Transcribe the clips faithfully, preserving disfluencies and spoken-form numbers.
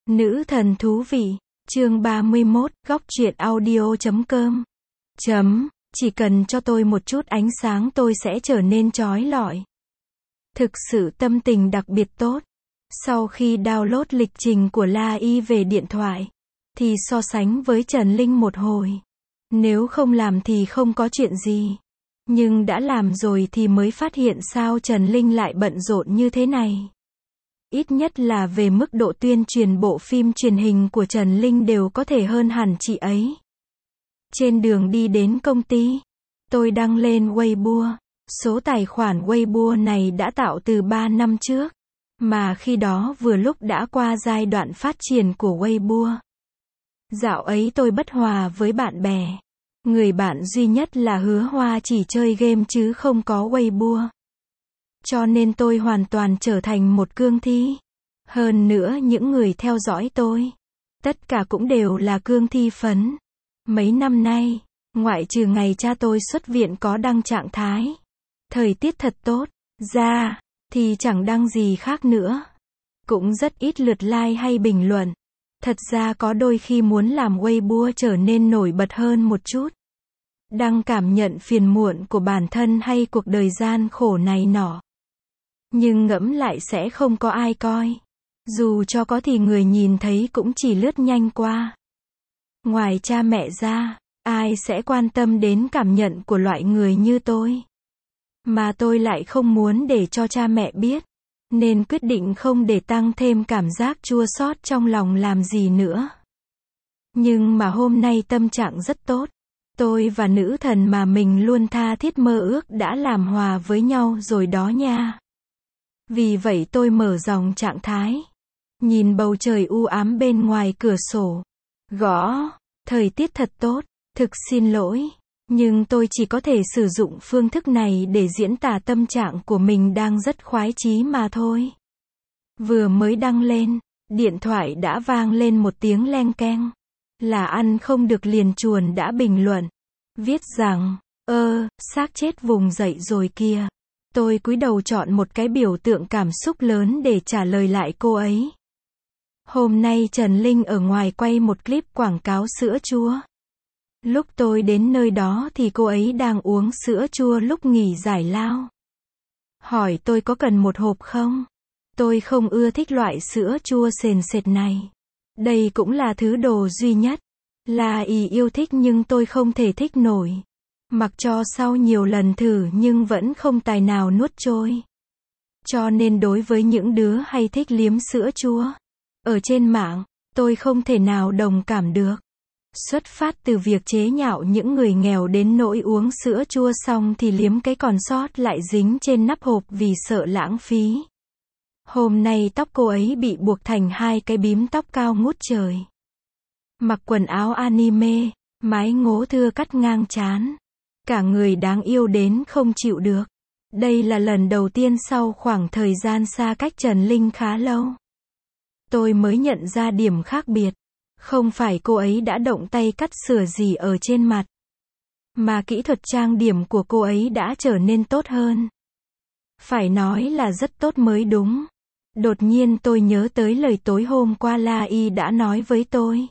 Nữ thần thú vị, chương ba mươi mốt, góc truyện audio chấm com. Chấm, chỉ cần cho tôi một chút ánh sáng tôi sẽ trở nên chói lọi. Thực sự tâm tình đặc biệt tốt. Sau khi download lịch trình của La Y về điện thoại, thì so sánh với Trần Linh một hồi. Nếu không làm thì không có chuyện gì. Nhưng đã làm rồi thì mới phát hiện sao Trần Linh lại bận rộn như thế này. Ít nhất là về mức độ tuyên truyền bộ phim truyền hình của Trần Linh đều có thể hơn hẳn chị ấy. Trên đường đi đến công ty, tôi đăng lên Weibo. Số tài khoản Weibo này đã tạo từ ba năm trước, mà khi đó vừa lúc đã qua giai đoạn phát triển của Weibo. Dạo ấy tôi bất hòa với bạn bè. Người bạn duy nhất là Hứa Hoa chỉ chơi game chứ không có Weibo. Cho nên tôi hoàn toàn trở thành một cương thi. Hơn nữa những người theo dõi tôi, tất cả cũng đều là cương thi phấn. Mấy năm nay, ngoại trừ ngày cha tôi xuất viện có đăng trạng thái thời tiết thật tốt ra, thì chẳng đăng gì khác nữa. Cũng rất ít lượt like hay bình luận. Thật ra có đôi khi muốn làm Weibo trở nên nổi bật hơn một chút, đăng cảm nhận phiền muộn của bản thân hay cuộc đời gian khổ này nọ. Nhưng ngẫm lại sẽ không có ai coi. Dù cho có thì người nhìn thấy cũng chỉ lướt nhanh qua. Ngoài cha mẹ ra, ai sẽ quan tâm đến cảm nhận của loại người như tôi. Mà tôi lại không muốn để cho cha mẹ biết, nên quyết định không để tăng thêm cảm giác chua xót trong lòng làm gì nữa. Nhưng mà hôm nay tâm trạng rất tốt. Tôi và nữ thần mà mình luôn tha thiết mơ ước đã làm hòa với nhau rồi đó nha. Vì vậy tôi mở dòng trạng thái, nhìn bầu trời u ám bên ngoài cửa sổ. Gõ, thời tiết thật tốt, thực xin lỗi, nhưng tôi chỉ có thể sử dụng phương thức này để diễn tả tâm trạng của mình đang rất khoái chí mà thôi. Vừa mới đăng lên, điện thoại đã vang lên một tiếng leng keng. Là ăn không được liền chuồn đã bình luận, viết rằng, ơ, xác chết vùng dậy rồi kìa. Tôi cúi đầu chọn một cái biểu tượng cảm xúc lớn để trả lời lại cô ấy. Hôm nay Trần Linh ở ngoài quay một clip quảng cáo sữa chua. Lúc tôi đến nơi đó thì cô ấy đang uống sữa chua lúc nghỉ giải lao. Hỏi tôi có cần một hộp không? Tôi không ưa thích loại sữa chua sền sệt này. Đây cũng là thứ đồ duy nhất là ý yêu thích nhưng tôi không thể thích nổi. Mặc cho sau nhiều lần thử nhưng vẫn không tài nào nuốt trôi. Cho nên đối với những đứa hay thích liếm sữa chua ở trên mạng, tôi không thể nào đồng cảm được. Xuất phát từ việc chế nhạo những người nghèo đến nỗi uống sữa chua xong thì liếm cái còn sót lại dính trên nắp hộp vì sợ lãng phí. Hôm nay tóc cô ấy bị buộc thành hai cái bím tóc cao ngút trời. Mặc quần áo anime, mái ngố thưa cắt ngang trán. Cả người đáng yêu đến không chịu được. Đây là lần đầu tiên sau khoảng thời gian xa cách Trần Linh khá lâu, tôi mới nhận ra điểm khác biệt. Không phải cô ấy đã động tay cắt sửa gì ở trên mặt, mà kỹ thuật trang điểm của cô ấy đã trở nên tốt hơn. Phải nói là rất tốt mới đúng. Đột nhiên tôi nhớ tới lời tối hôm qua La Y đã nói với tôi,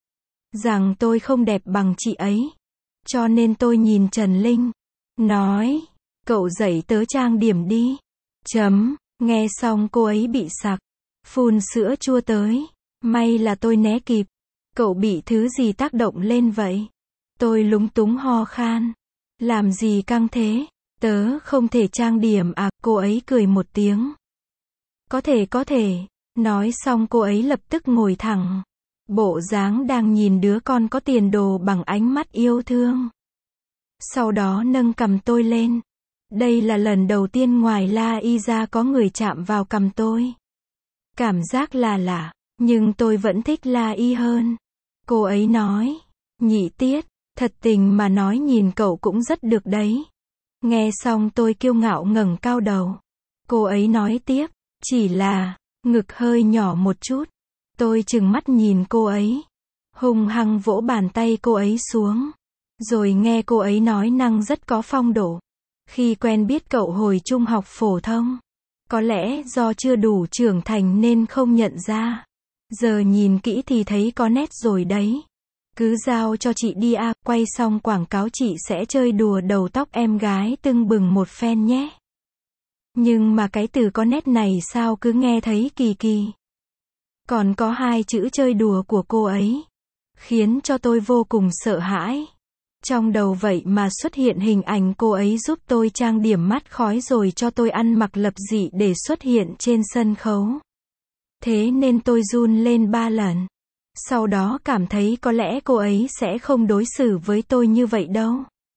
rằng tôi không đẹp bằng chị ấy. Cho nên tôi nhìn Trần Linh, nói, cậu dạy tớ trang điểm đi. Chấm, nghe xong cô ấy bị sặc, phun sữa chua tới. May là tôi né kịp. Cậu bị thứ gì tác động lên vậy? Tôi lúng túng ho khan. Làm gì căng thế? Tớ không thể trang điểm à? Cô ấy cười một tiếng. Có thể có thể. Nói xong cô ấy lập tức ngồi thẳng. Bộ dáng đang nhìn đứa con có tiền đồ bằng ánh mắt yêu thương. Sau đó nâng cằm tôi lên. Đây là lần đầu tiên ngoài La Y ra có người chạm vào cằm tôi. Cảm giác là lạ, nhưng tôi vẫn thích La Y hơn. Cô ấy nói, Nhị Tiết, thật tình mà nói nhìn cậu cũng rất được đấy. Nghe xong tôi kiêu ngạo ngẩng cao đầu. Cô ấy nói tiếp, chỉ là, ngực hơi nhỏ một chút. Tôi trừng mắt nhìn cô ấy, hung hăng vỗ bàn tay cô ấy xuống. Rồi nghe cô ấy nói năng rất có phong độ. Khi quen biết cậu hồi trung học phổ thông, có lẽ do chưa đủ trưởng thành nên không nhận ra. Giờ nhìn kỹ thì thấy có nét rồi đấy. Cứ giao cho chị đi à, quay xong quảng cáo chị sẽ chơi đùa đầu tóc em gái tưng bừng một phen nhé. Nhưng mà cái từ có nét này sao cứ nghe thấy kỳ kỳ. Còn có hai chữ chơi đùa của cô ấy, khiến cho tôi vô cùng sợ hãi. Trong đầu vậy mà xuất hiện hình ảnh cô ấy giúp tôi trang điểm mắt khói rồi cho tôi ăn mặc lập dị để xuất hiện trên sân khấu. Thế nên tôi run lên ba lần. Sau đó cảm thấy có lẽ cô ấy sẽ không đối xử với tôi như vậy đâu.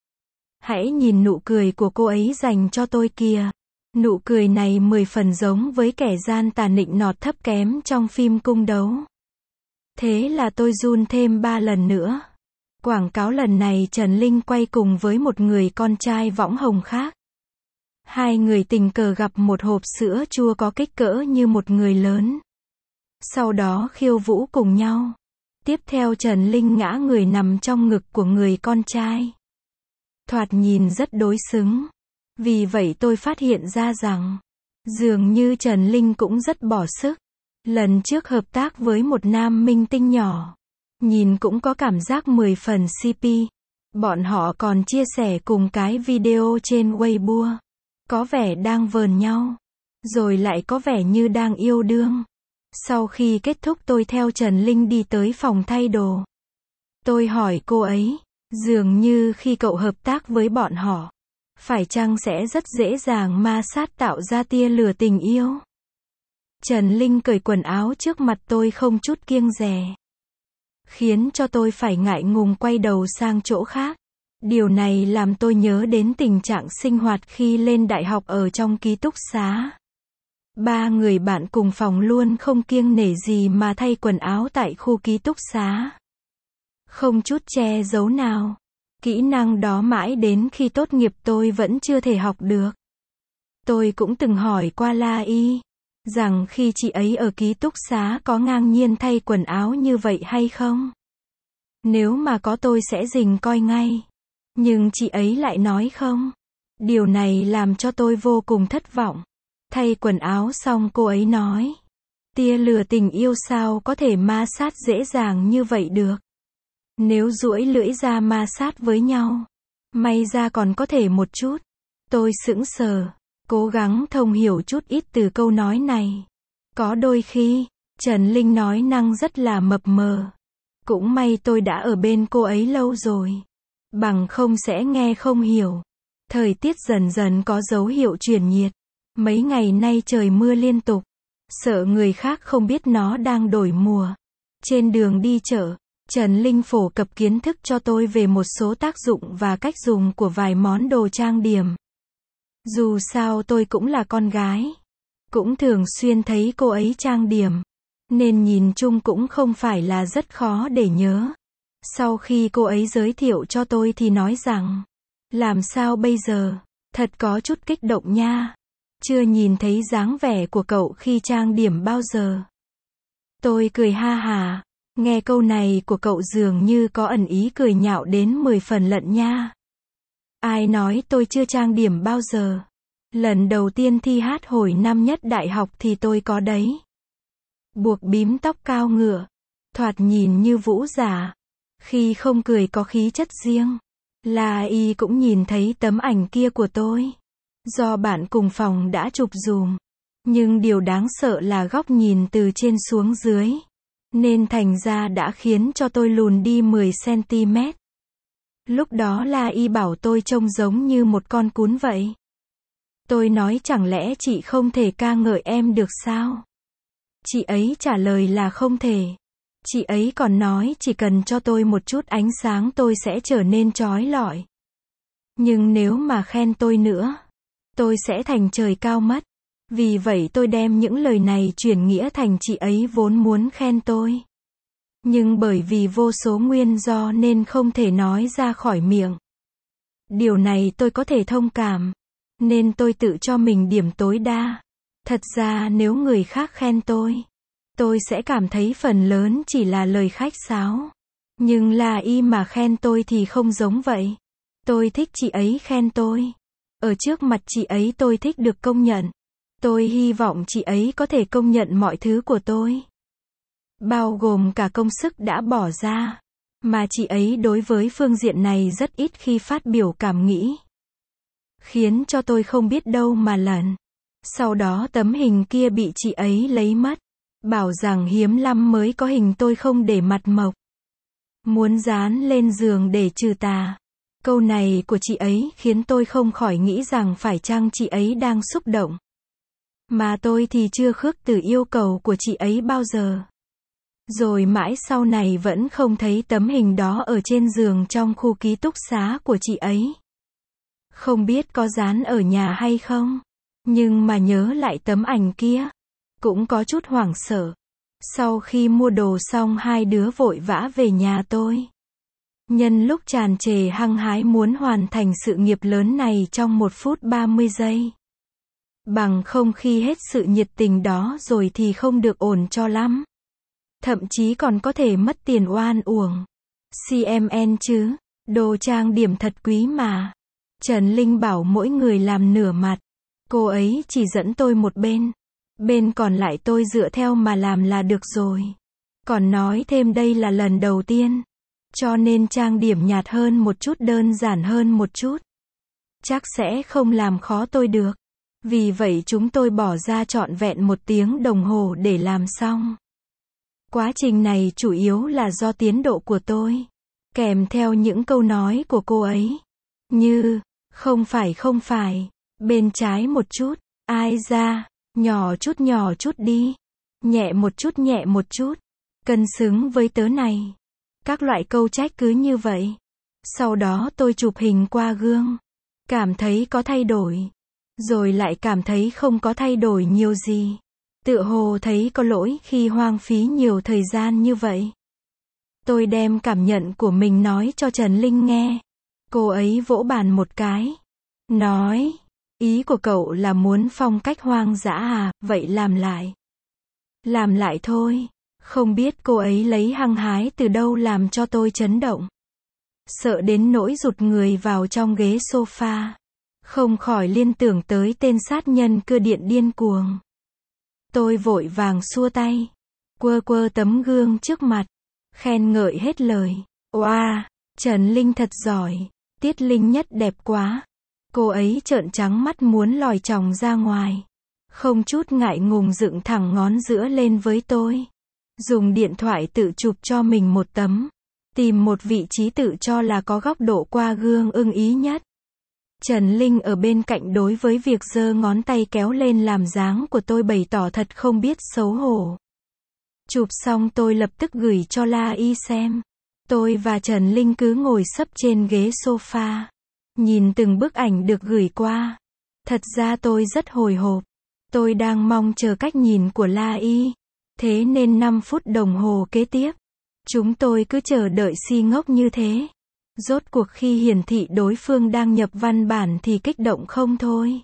Hãy nhìn nụ cười của cô ấy dành cho tôi kìa. Nụ cười này mười phần giống với kẻ gian tà nịnh nọt thấp kém trong phim cung đấu. Thế là tôi run thêm ba lần nữa. Quảng cáo lần này Trần Linh quay cùng với một người con trai võng hồng khác. Hai người tình cờ gặp một hộp sữa chua có kích cỡ như một người lớn. Sau đó khiêu vũ cùng nhau. Tiếp theo Trần Linh ngã người nằm trong ngực của người con trai. Thoạt nhìn rất đối xứng. Vì vậy tôi phát hiện ra rằng, dường như Trần Linh cũng rất bỏ sức. Lần trước hợp tác với một nam minh tinh nhỏ, nhìn cũng có cảm giác mười phần xê pê. Bọn họ còn chia sẻ cùng cái video trên Weibo. Có vẻ đang vờn nhau. Rồi lại có vẻ như đang yêu đương. Sau khi kết thúc tôi theo Trần Linh đi tới phòng thay đồ. Tôi hỏi cô ấy, dường như khi cậu hợp tác với bọn họ, phải chăng sẽ rất dễ dàng ma sát tạo ra tia lửa tình yêu? Trần Linh cởi quần áo trước mặt tôi không chút kiêng dè. Khiến cho tôi phải ngại ngùng quay đầu sang chỗ khác. Điều này làm tôi nhớ đến tình trạng sinh hoạt khi lên đại học ở trong ký túc xá. Ba người bạn cùng phòng luôn không kiêng nể gì mà thay quần áo tại khu ký túc xá. Không chút che giấu nào. Kỹ năng đó mãi đến khi tốt nghiệp tôi vẫn chưa thể học được. Tôi cũng từng hỏi qua La Y, rằng khi chị ấy ở ký túc xá có ngang nhiên thay quần áo như vậy hay không? Nếu mà có tôi sẽ rình coi ngay. Nhưng chị ấy lại nói không. Điều này làm cho tôi vô cùng thất vọng. Thay quần áo xong cô ấy nói, tia lửa tình yêu sao có thể ma sát dễ dàng như vậy được. Nếu duỗi lưỡi ra ma sát với nhau, may ra còn có thể một chút. Tôi sững sờ, cố gắng thông hiểu chút ít từ câu nói này. Có đôi khi, Trần Linh nói năng rất là mập mờ. Cũng may tôi đã ở bên cô ấy lâu rồi. Bằng không sẽ nghe không hiểu. Thời tiết dần dần có dấu hiệu chuyển nhiệt. Mấy ngày nay trời mưa liên tục. Sợ người khác không biết nó đang đổi mùa. Trên đường đi chợ, Trần Linh phổ cập kiến thức cho tôi về một số tác dụng và cách dùng của vài món đồ trang điểm. Dù sao tôi cũng là con gái. Cũng thường xuyên thấy cô ấy trang điểm. Nên nhìn chung cũng không phải là rất khó để nhớ. Sau khi cô ấy giới thiệu cho tôi thì nói rằng, làm sao bây giờ? Thật có chút kích động nha. Chưa nhìn thấy dáng vẻ của cậu khi trang điểm bao giờ. Tôi cười ha hà. Nghe câu này của cậu dường như có ẩn ý cười nhạo đến mười phần lận nha. Ai nói tôi chưa trang điểm bao giờ? Lần đầu tiên thi hát hồi năm nhất đại học thì tôi có đấy. Buộc bím tóc cao ngựa. Thoạt nhìn như vũ giả. Khi không cười có khí chất riêng. La Y cũng nhìn thấy tấm ảnh kia của tôi. Do bạn cùng phòng đã chụp dùm. Nhưng điều đáng sợ là góc nhìn từ trên xuống dưới. Nên thành ra đã khiến cho tôi lùn đi mười xăng ti mét. Lúc đó La Y bảo tôi trông giống như một con cún vậy. Tôi nói chẳng lẽ chị không thể ca ngợi em được sao? Chị ấy trả lời là không thể. Chị ấy còn nói chỉ cần cho tôi một chút ánh sáng tôi sẽ trở nên chói lọi. Nhưng nếu mà khen tôi nữa, tôi sẽ thành trời cao mất. Vì vậy tôi đem những lời này chuyển nghĩa thành chị ấy vốn muốn khen tôi. Nhưng bởi vì vô số nguyên do nên không thể nói ra khỏi miệng. Điều này tôi có thể thông cảm. Nên tôi tự cho mình điểm tối đa. Thật ra nếu người khác khen tôi, tôi sẽ cảm thấy phần lớn chỉ là lời khách sáo. Nhưng La Y mà khen tôi thì không giống vậy. Tôi thích chị ấy khen tôi. Ở trước mặt chị ấy tôi thích được công nhận. Tôi hy vọng chị ấy có thể công nhận mọi thứ của tôi. bao gồm cả công sức đã bỏ ra. Mà chị ấy đối với phương diện này rất ít khi phát biểu cảm nghĩ. Khiến cho tôi không biết đâu mà lần. Sau đó tấm hình kia bị chị ấy lấy mất. Bảo rằng hiếm lắm mới có hình tôi không để mặt mộc. Muốn dán lên giường để trừ tà. Câu này của chị ấy khiến tôi không khỏi nghĩ rằng phải chăng chị ấy đang xúc động. Mà tôi thì chưa khước từ yêu cầu của chị ấy bao giờ. Rồi mãi sau này vẫn không thấy tấm hình đó ở trên giường trong khu ký túc xá của chị ấy. Không biết có dán ở nhà hay không. Nhưng mà nhớ lại tấm ảnh kia. Cũng có chút hoảng sợ. Sau khi mua đồ xong hai đứa vội vã về nhà tôi. Nhân lúc tràn trề hăng hái muốn hoàn thành sự nghiệp lớn này trong một phút ba mươi giây. Bằng không khi hết sự nhiệt tình đó rồi thì không được ổn cho lắm. Thậm chí còn có thể mất tiền oan uổng. xê em en chứ, đồ trang điểm thật quý mà. Trần Linh bảo mỗi người làm nửa mặt. Cô ấy chỉ dẫn tôi một bên. Bên còn lại tôi dựa theo mà làm là được rồi. Còn nói thêm đây là lần đầu tiên. Cho nên trang điểm nhạt hơn một chút, đơn giản hơn một chút. Chắc sẽ không làm khó tôi được. Vì vậy chúng tôi bỏ ra trọn vẹn một tiếng đồng hồ để làm xong. Quá trình này chủ yếu là do tiến độ của tôi. Kèm theo những câu nói của cô ấy. Như, không phải không phải, bên trái một chút, ai ra, nhỏ chút nhỏ chút đi, nhẹ một chút nhẹ một chút, cân xứng với tớ này. Các loại câu trách cứ như vậy. Sau đó tôi chụp hình qua gương. Cảm thấy có thay đổi. Rồi lại cảm thấy không có thay đổi nhiều gì. Tựa hồ thấy có lỗi khi hoang phí nhiều thời gian như vậy. Tôi đem cảm nhận của mình nói cho Trần Linh nghe. Cô ấy vỗ bàn một cái. Nói, ý của cậu là muốn phong cách hoang dã à, vậy làm lại. Làm lại thôi. Không biết cô ấy lấy hăng hái từ đâu làm cho tôi chấn động. Sợ đến nỗi rụt người vào trong ghế sofa. Không khỏi liên tưởng tới tên sát nhân cưa điện điên cuồng. Tôi vội vàng xua tay. Quơ quơ tấm gương trước mặt. Khen ngợi hết lời. Oa, Trần Linh thật giỏi. Tiết Linh nhất đẹp quá. Cô ấy trợn trắng mắt muốn lòi chòng ra ngoài. Không chút ngại ngùng dựng thẳng ngón giữa lên với tôi. Dùng điện thoại tự chụp cho mình một tấm. Tìm một vị trí tự cho là có góc độ qua gương ưng ý nhất. Trần Linh ở bên cạnh đối với việc giơ ngón tay kéo lên làm dáng của tôi bày tỏ thật không biết xấu hổ. Chụp xong tôi lập tức gửi cho La Y xem. Tôi và Trần Linh cứ ngồi sấp trên ghế sofa. Nhìn từng bức ảnh được gửi qua. Thật ra tôi rất hồi hộp. Tôi đang mong chờ cách nhìn của La Y. Thế nên năm phút đồng hồ kế tiếp. Chúng tôi cứ chờ đợi si ngốc như thế. Rốt cuộc khi hiển thị đối phương đang nhập văn bản thì kích động không thôi.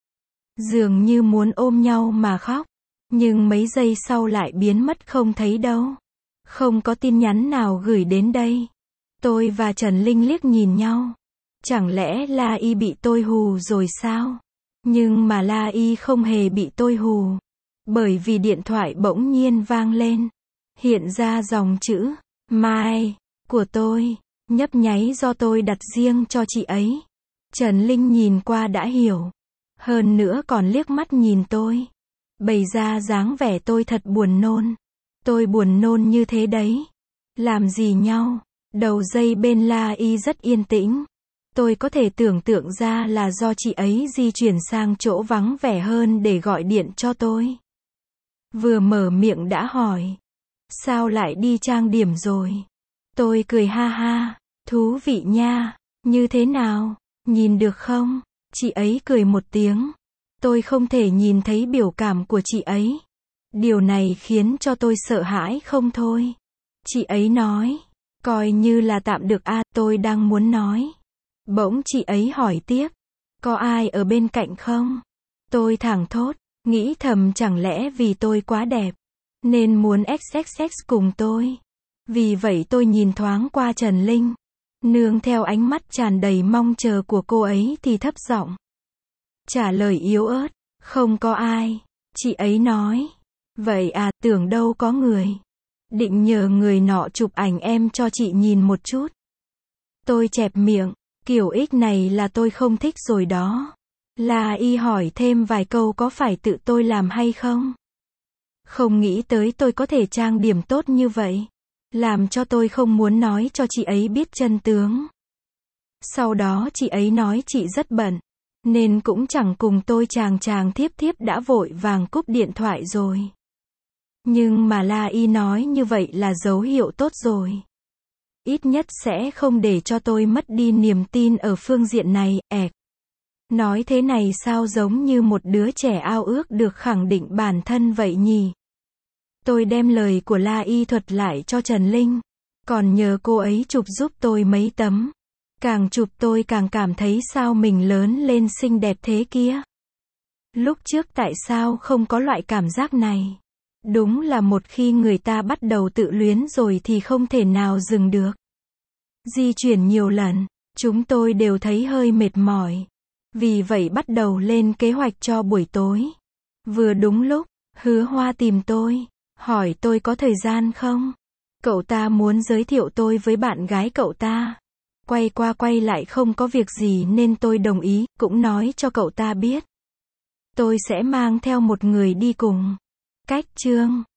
Dường như muốn ôm nhau mà khóc. Nhưng mấy giây sau lại biến mất không thấy đâu. Không có tin nhắn nào gửi đến đây. Tôi và Trần Linh liếc nhìn nhau. Chẳng lẽ La Y bị tôi hù rồi sao? Nhưng mà La Y không hề bị tôi hù. Bởi vì điện thoại bỗng nhiên vang lên. Hiện ra dòng chữ Mai của tôi. Nhấp nháy do tôi đặt riêng cho chị ấy. Trần Linh nhìn qua đã hiểu. Hơn nữa còn liếc mắt nhìn tôi. Bày ra dáng vẻ tôi thật buồn nôn. Tôi buồn nôn như thế đấy. Làm gì nhau? Đầu dây bên La Y rất yên tĩnh. Tôi có thể tưởng tượng ra là do chị ấy di chuyển sang chỗ vắng vẻ hơn để gọi điện cho tôi. Vừa mở miệng đã hỏi. Sao lại đi trang điểm rồi? Tôi cười ha ha. Thú vị nha. Như thế nào? Nhìn được không? Chị ấy cười một tiếng. Tôi không thể nhìn thấy biểu cảm của chị ấy. Điều này khiến cho tôi sợ hãi không thôi. Chị ấy nói. Coi như là tạm được a, à, tôi đang muốn nói. Bỗng chị ấy hỏi tiếp. Có ai ở bên cạnh không? Tôi thẳng thốt. Nghĩ thầm chẳng lẽ vì tôi quá đẹp. Nên muốn ích ích ích cùng tôi. Vì vậy tôi nhìn thoáng qua Trần Linh. Nương theo ánh mắt tràn đầy mong chờ của cô ấy thì thấp giọng trả lời yếu ớt. Không có ai. Chị ấy nói. Vậy à, tưởng đâu có người. định nhờ người nọ chụp ảnh em cho chị nhìn một chút. Tôi chẹp miệng, kiểu ích này là tôi không thích rồi đó. La Y hỏi thêm vài câu có phải tự tôi làm hay không? Không nghĩ tới tôi có thể trang điểm tốt như vậy. Làm cho tôi không muốn nói cho chị ấy biết chân tướng. Sau đó chị ấy nói chị rất bận, nên cũng chẳng cùng tôi chàng chàng thiếp thiếp đã vội vàng cúp điện thoại rồi. Nhưng mà La Y nói như vậy là dấu hiệu tốt rồi. Ít nhất sẽ không để cho tôi mất đi niềm tin ở phương diện này, ẹc. Nói thế này sao giống như một đứa trẻ ao ước được khẳng định bản thân vậy nhỉ? Tôi đem lời của La Y thuật lại cho Trần Linh, còn nhờ cô ấy chụp giúp tôi mấy tấm. Càng chụp tôi càng cảm thấy sao mình lớn lên xinh đẹp thế kia. Lúc trước tại sao không có loại cảm giác này? Đúng là một khi người ta bắt đầu tự luyến rồi thì không thể nào dừng được. Di chuyển nhiều lần, chúng tôi đều thấy hơi mệt mỏi. Vì vậy bắt đầu lên kế hoạch cho buổi tối. Vừa đúng lúc, Hứa Hoa tìm tôi, hỏi tôi có thời gian không? Cậu ta muốn giới thiệu tôi với bạn gái cậu ta. Quay qua quay lại không có việc gì nên tôi đồng ý, cũng nói cho cậu ta biết. Tôi sẽ mang theo một người đi cùng. Cách chương